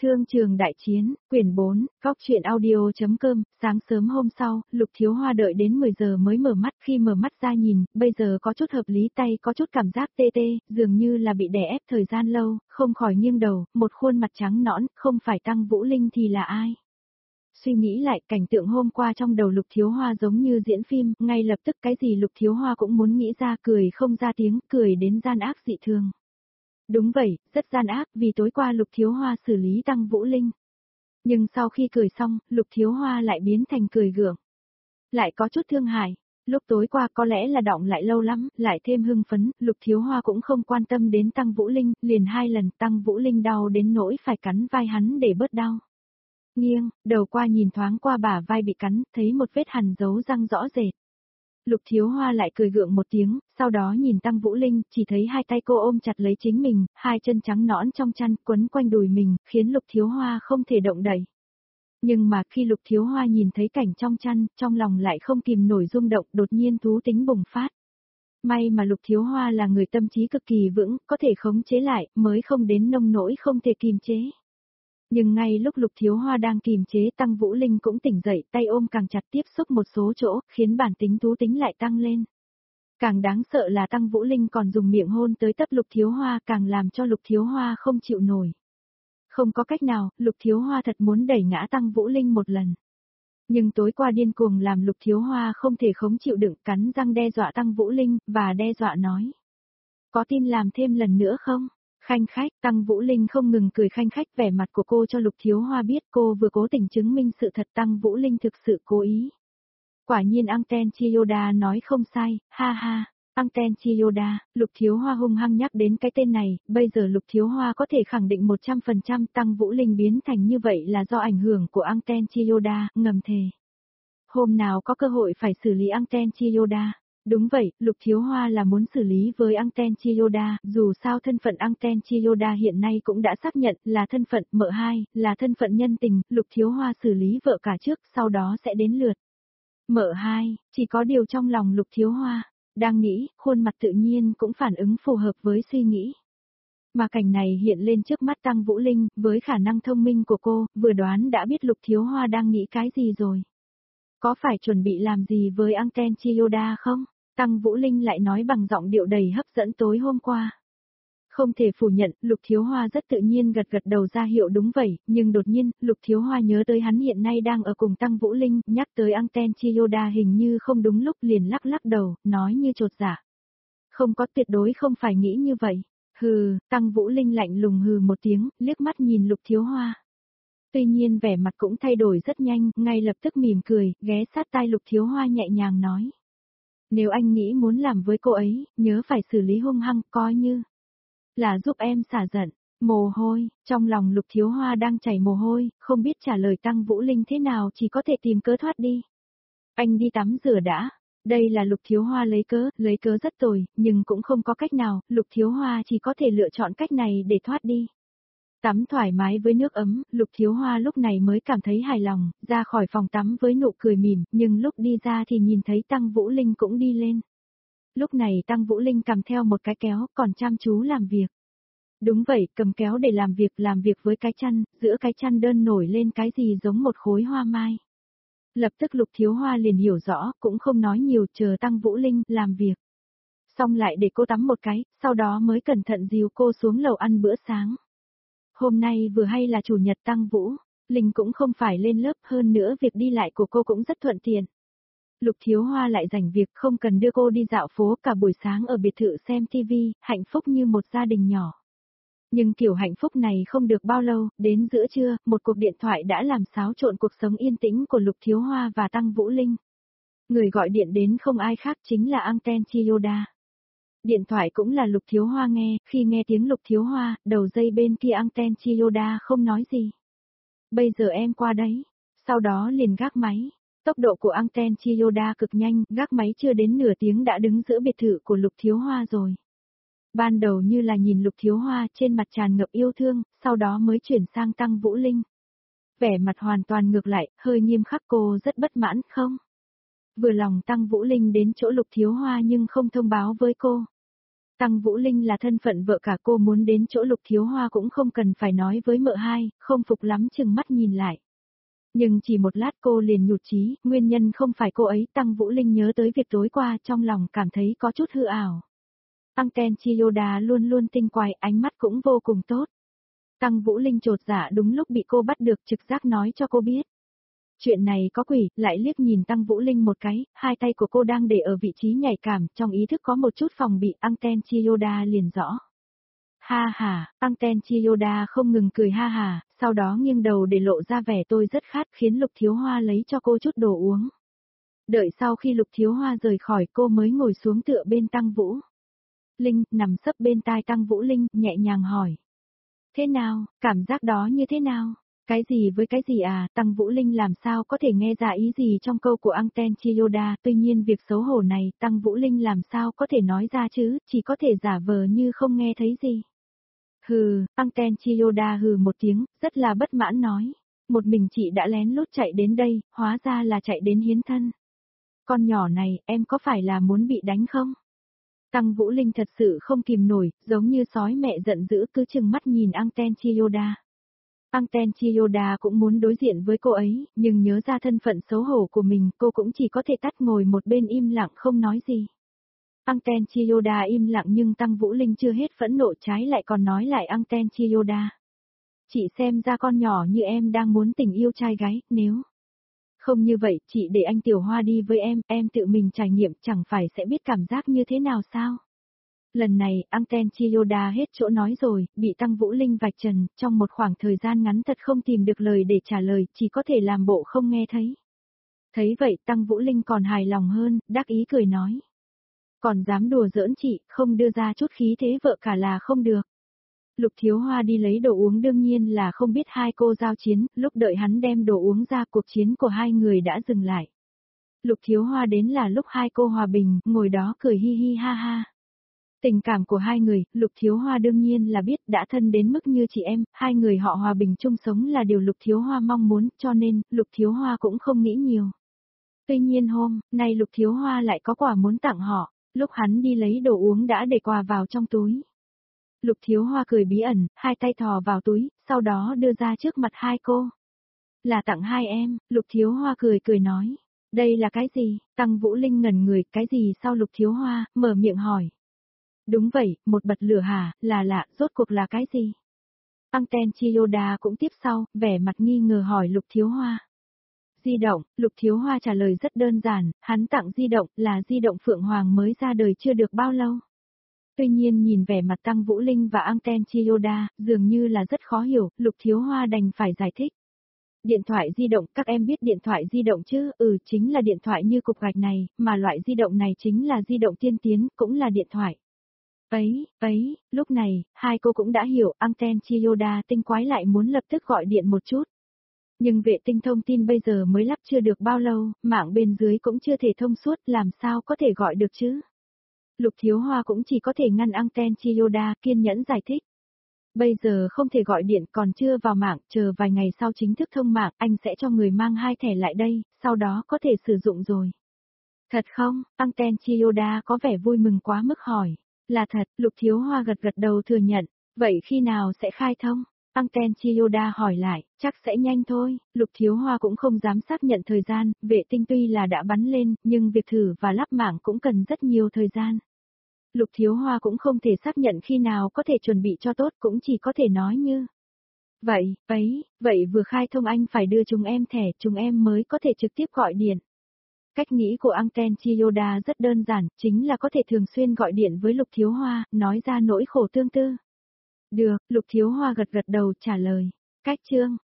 Thương trường đại chiến, quyển 4, góc truyện audio.com, sáng sớm hôm sau, Lục Thiếu Hoa đợi đến 10 giờ mới mở mắt, khi mở mắt ra nhìn, bây giờ có chút hợp lý, tay có chút cảm giác tê tê, dường như là bị đè ép thời gian lâu, không khỏi nghiêng đầu, một khuôn mặt trắng nõn, không phải Tăng Vũ Linh thì là ai? Suy nghĩ lại, cảnh tượng hôm qua trong đầu Lục Thiếu Hoa giống như diễn phim, ngay lập tức cái gì Lục Thiếu Hoa cũng muốn nghĩ ra, cười không ra tiếng, cười đến gian ác dị thường. Đúng vậy, rất gian ác, vì tối qua Lục Thiếu Hoa xử lý Tăng Vũ Linh. Nhưng sau khi cười xong, Lục Thiếu Hoa lại biến thành cười gượng. Lại có chút thương hại. Lúc tối qua có lẽ là đọng lại lâu lắm, lại thêm hưng phấn, Lục Thiếu Hoa cũng không quan tâm đến Tăng Vũ Linh, liền 2 lần Tăng Vũ Linh đau đến nỗi phải cắn vai hắn để bớt đau. Nghiêng, đầu qua nhìn thoáng qua bả vai bị cắn, thấy một vết hằn dấu răng rõ rệt. Lục Thiếu Hoa lại cười gượng một tiếng, sau đó nhìn Tăng Vũ Linh, chỉ thấy hai tay cô ôm chặt lấy chính mình, hai chân trắng nõn trong chăn quấn quanh đùi mình, khiến Lục Thiếu Hoa không thể động đậy. Nhưng mà khi Lục Thiếu Hoa nhìn thấy cảnh trong chăn, trong lòng lại không kìm nổi rung động, đột nhiên thú tính bùng phát. May mà Lục Thiếu Hoa là người tâm trí cực kỳ vững, có thể khống chế lại, mới không đến nông nỗi không thể kìm chế. Nhưng ngay lúc Lục Thiếu Hoa đang kìm chế, Tăng Vũ Linh cũng tỉnh dậy, tay ôm càng chặt, tiếp xúc một số chỗ, khiến bản tính thú tính lại tăng lên. Càng đáng sợ là Tăng Vũ Linh còn dùng miệng hôn tới tấp Lục Thiếu Hoa, càng làm cho Lục Thiếu Hoa không chịu nổi. Không có cách nào, Lục Thiếu Hoa thật muốn đẩy ngã Tăng Vũ Linh một lần. Nhưng tối qua điên cuồng làm Lục Thiếu Hoa không thể khống chịu đựng, cắn răng đe dọa Tăng Vũ Linh, và đe dọa nói. Có tin làm thêm lần nữa không? Khanh khách, Tăng Vũ Linh không ngừng cười khanh khách, vẻ mặt của cô cho Lục Thiếu Hoa biết cô vừa cố tình chứng minh sự thật, Tăng Vũ Linh thực sự cố ý. Quả nhiên Anten Chiyoda nói không sai, ha ha. Anten Chiyoda, Lục Thiếu Hoa hung hăng nhắc đến cái tên này, bây giờ Lục Thiếu Hoa có thể khẳng định 100% Tăng Vũ Linh biến thành như vậy là do ảnh hưởng của Anten Chiyoda, ngầm thề. Hôm nào có cơ hội phải xử lý Anten Chiyoda. Đúng vậy, Lục Thiếu Hoa là muốn xử lý với Anten Chiyoda, dù sao thân phận Anten Chiyoda hiện nay cũng đã xác nhận là thân phận mợ hai, là thân phận nhân tình, Lục Thiếu Hoa xử lý vợ cả trước, sau đó sẽ đến lượt. Mợ hai, chỉ có điều trong lòng Lục Thiếu Hoa, đang nghĩ, khuôn mặt tự nhiên cũng phản ứng phù hợp với suy nghĩ. Mà cảnh này hiện lên trước mắt Tăng Vũ Linh, với khả năng thông minh của cô, vừa đoán đã biết Lục Thiếu Hoa đang nghĩ cái gì rồi. Có phải chuẩn bị làm gì với Anten Chiyoda không? Tăng Vũ Linh lại nói bằng giọng điệu đầy hấp dẫn tối hôm qua. Không thể phủ nhận, Lục Thiếu Hoa rất tự nhiên gật gật đầu ra hiệu đúng vậy, nhưng đột nhiên, Lục Thiếu Hoa nhớ tới hắn hiện nay đang ở cùng Tăng Vũ Linh, nhắc tới Anten Chiyoda hình như không đúng lúc, liền lắc lắc đầu, nói như chột dạ. Không có, tuyệt đối không phải nghĩ như vậy. Hừ, Tăng Vũ Linh lạnh lùng hừ một tiếng, liếc mắt nhìn Lục Thiếu Hoa. Tuy nhiên vẻ mặt cũng thay đổi rất nhanh, ngay lập tức mỉm cười, ghé sát tai Lục Thiếu Hoa nhẹ nhàng nói. Nếu anh nghĩ muốn làm với cô ấy, nhớ phải xử lý hung hăng, coi như là giúp em xả giận. Mồ hôi, trong lòng Lục Thiếu Hoa đang chảy mồ hôi, không biết trả lời Tăng Vũ Linh thế nào, chỉ có thể tìm cớ thoát đi. Anh đi tắm rửa đã. Đây là Lục Thiếu Hoa lấy cớ rất tồi, nhưng cũng không có cách nào, Lục Thiếu Hoa chỉ có thể lựa chọn cách này để thoát đi. Tắm thoải mái với nước ấm, Lục Thiếu Hoa lúc này mới cảm thấy hài lòng, ra khỏi phòng tắm với nụ cười mỉm, nhưng lúc đi ra thì nhìn thấy Tăng Vũ Linh cũng đi lên. Lúc này Tăng Vũ Linh cầm theo một cái kéo, còn chăm chú làm việc. Đúng vậy, cầm kéo để làm việc với cái chăn, giữa cái chăn đơn nổi lên cái gì giống một khối hoa mai. Lập tức Lục Thiếu Hoa liền hiểu rõ, cũng không nói nhiều, chờ Tăng Vũ Linh làm việc. Xong lại để cô tắm một cái, sau đó mới cẩn thận dìu cô xuống lầu ăn bữa sáng. Hôm nay vừa hay là chủ nhật Tăng Vũ Linh cũng không phải lên lớp, hơn nữa việc đi lại của cô cũng rất thuận tiện. Lục Thiếu Hoa lại rảnh việc không cần đưa cô đi dạo phố cả buổi sáng ở biệt thự xem TV, hạnh phúc như một gia đình nhỏ. Nhưng kiểu hạnh phúc này không được bao lâu, đến giữa trưa, một cuộc điện thoại đã làm xáo trộn cuộc sống yên tĩnh của Lục Thiếu Hoa và Tăng Vũ Linh. Người gọi điện đến không ai khác chính là Anten Chiyoda. Điện thoại cũng là Lục Thiếu Hoa nghe, khi nghe tiếng Lục Thiếu Hoa, đầu dây bên kia Anten Chiyoda không nói gì. Bây giờ em qua đấy. Sau đó liền gác máy. Tốc độ của Anten Chiyoda cực nhanh, gác máy chưa đến nửa tiếng đã đứng giữa biệt thự của Lục Thiếu Hoa rồi. Ban đầu như là nhìn Lục Thiếu Hoa trên mặt tràn ngập yêu thương, sau đó mới chuyển sang Tăng Vũ Linh. Vẻ mặt hoàn toàn ngược lại, hơi nghiêm khắc, cô rất bất mãn không? Vừa lòng Tăng Vũ Linh đến chỗ Lục Thiếu Hoa nhưng không thông báo với cô. Tăng Vũ Linh là thân phận vợ cả, cô muốn đến chỗ Lục Thiếu Hoa cũng không cần phải nói với mợ hai, không phục lắm chừng mắt nhìn lại. Nhưng chỉ một lát cô liền nhụt chí, nguyên nhân không phải cô ấy. Tăng Vũ Linh nhớ tới việc tối qua, trong lòng cảm thấy có chút hư ảo. Anten Chiyoda luôn luôn tinh quái, ánh mắt cũng vô cùng tốt. Tăng Vũ Linh chột dạ đúng lúc bị cô bắt được, trực giác nói cho cô biết. Chuyện này có quỷ, lại liếc nhìn Tăng Vũ Linh một cái, hai tay của cô đang để ở vị trí nhạy cảm, trong ý thức có một chút phòng bị. Anten Chiyoda liền rõ. Ha ha, Anten Chiyoda không ngừng cười ha ha, sau đó nghiêng đầu để lộ ra vẻ tôi rất khát, khiến Lục Thiếu Hoa lấy cho cô chút đồ uống. Đợi sau khi Lục Thiếu Hoa rời khỏi, cô mới ngồi xuống tựa bên Tăng Vũ Linh, nằm sấp bên tai Tăng Vũ Linh, nhẹ nhàng hỏi. Thế nào, cảm giác đó như thế nào? Cái gì với cái gì à? Tăng Vũ Linh làm sao có thể nghe ra ý gì trong câu của Anten Chiyoda, tuy nhiên việc xấu hổ này, Tăng Vũ Linh làm sao có thể nói ra chứ, chỉ có thể giả vờ như không nghe thấy gì. Hừ, Anten Chiyoda hừ một tiếng, rất là bất mãn nói. Một mình chị đã lén lút chạy đến đây, hóa ra là chạy đến hiến thân. Con nhỏ này, em có phải là muốn bị đánh không? Tăng Vũ Linh thật sự không kìm nổi, giống như sói mẹ giận dữ cứ chừng mắt nhìn Anten Chiyoda. Anten Chiyoda cũng muốn đối diện với cô ấy, nhưng nhớ ra thân phận xấu hổ của mình, cô cũng chỉ có thể tắt ngồi một bên im lặng không nói gì. Anten Chiyoda im lặng nhưng Tăng Vũ Linh chưa hết phẫn nộ, trái lại còn nói lại Anten Chiyoda. Chị xem ra con nhỏ như em đang muốn tình yêu trai gái, nếu không như vậy, chị để anh Tiểu Hoa đi với em tự mình trải nghiệm chẳng phải sẽ biết cảm giác như thế nào sao? Lần này, Anten Chiyoda hết chỗ nói rồi, bị Tăng Vũ Linh vạch trần, trong một khoảng thời gian ngắn thật không tìm được lời để trả lời, chỉ có thể làm bộ không nghe thấy. Thấy vậy, Tăng Vũ Linh còn hài lòng hơn, đắc ý cười nói. Còn dám đùa giỡn chị, không đưa ra chút khí thế vợ cả là không được. Lục Thiếu Hoa đi lấy đồ uống đương nhiên là không biết hai cô giao chiến, lúc đợi hắn đem đồ uống ra cuộc chiến của hai người đã dừng lại. Lục Thiếu Hoa đến là lúc hai cô hòa bình, ngồi đó cười hi hi ha ha. Tình cảm của hai người, Lục Thiếu Hoa đương nhiên là biết đã thân đến mức như chị em, hai người họ hòa bình chung sống là điều Lục Thiếu Hoa mong muốn, cho nên, Lục Thiếu Hoa cũng không nghĩ nhiều. Tuy nhiên hôm nay Lục Thiếu Hoa lại có quà muốn tặng họ, lúc hắn đi lấy đồ uống đã để quà vào trong túi. Lục Thiếu Hoa cười bí ẩn, hai tay thò vào túi, sau đó đưa ra trước mặt hai cô. Là tặng hai em, Lục Thiếu Hoa cười cười nói. Đây là cái gì? Tăng Vũ Linh ngẩn người, cái gì sau Lục Thiếu Hoa, mở miệng hỏi. Đúng vậy, một bật lửa hả, là lạ, rốt cuộc là cái gì? Anten Chiyoda cũng tiếp sau, vẻ mặt nghi ngờ hỏi Lục Thiếu Hoa. Di động, Lục Thiếu Hoa trả lời rất đơn giản, hắn tặng di động, là di động Phượng Hoàng mới ra đời chưa được bao lâu. Tuy nhiên nhìn vẻ mặt Tăng Vũ Linh và Anten Chiyoda, dường như là rất khó hiểu, Lục Thiếu Hoa đành phải giải thích. Điện thoại di động, các em biết điện thoại di động chứ, chính là điện thoại như cục gạch này, mà loại di động này chính là di động tiên tiến, cũng là điện thoại. Lúc này, hai cô cũng đã hiểu, Anten Chiyoda tinh quái lại muốn lập tức gọi điện một chút. Nhưng vệ tinh thông tin bây giờ mới lắp chưa được bao lâu, mạng bên dưới cũng chưa thể thông suốt, làm sao có thể gọi được chứ? Lục Thiếu Hoa cũng chỉ có thể ngăn Anten Chiyoda, kiên nhẫn giải thích. Bây giờ không thể gọi điện, còn chưa vào mạng, chờ vài ngày sau chính thức thông mạng, anh sẽ cho người mang hai thẻ lại đây, sau đó có thể sử dụng rồi. Thật không? Anten Chiyoda có vẻ vui mừng quá mức hỏi. Là thật, Lục Thiếu Hoa gật gật đầu thừa nhận. Vậy khi nào sẽ khai thông? Anten Chiyoda hỏi lại, chắc sẽ nhanh thôi. Lục Thiếu Hoa cũng không dám xác nhận thời gian, vệ tinh tuy là đã bắn lên, nhưng việc thử và lắp mạng cũng cần rất nhiều thời gian. Lục Thiếu Hoa cũng không thể xác nhận khi nào có thể chuẩn bị cho tốt, cũng chỉ có thể nói như. Vậy vừa khai thông anh phải đưa chúng em thẻ, chúng em mới có thể trực tiếp gọi điện. Cách nghĩ của Anten Chiyoda rất đơn giản, chính là có thể thường xuyên gọi điện với Lục Thiếu Hoa, nói ra nỗi khổ tương tư. Được, Lục Thiếu Hoa gật gật đầu trả lời. Cách chương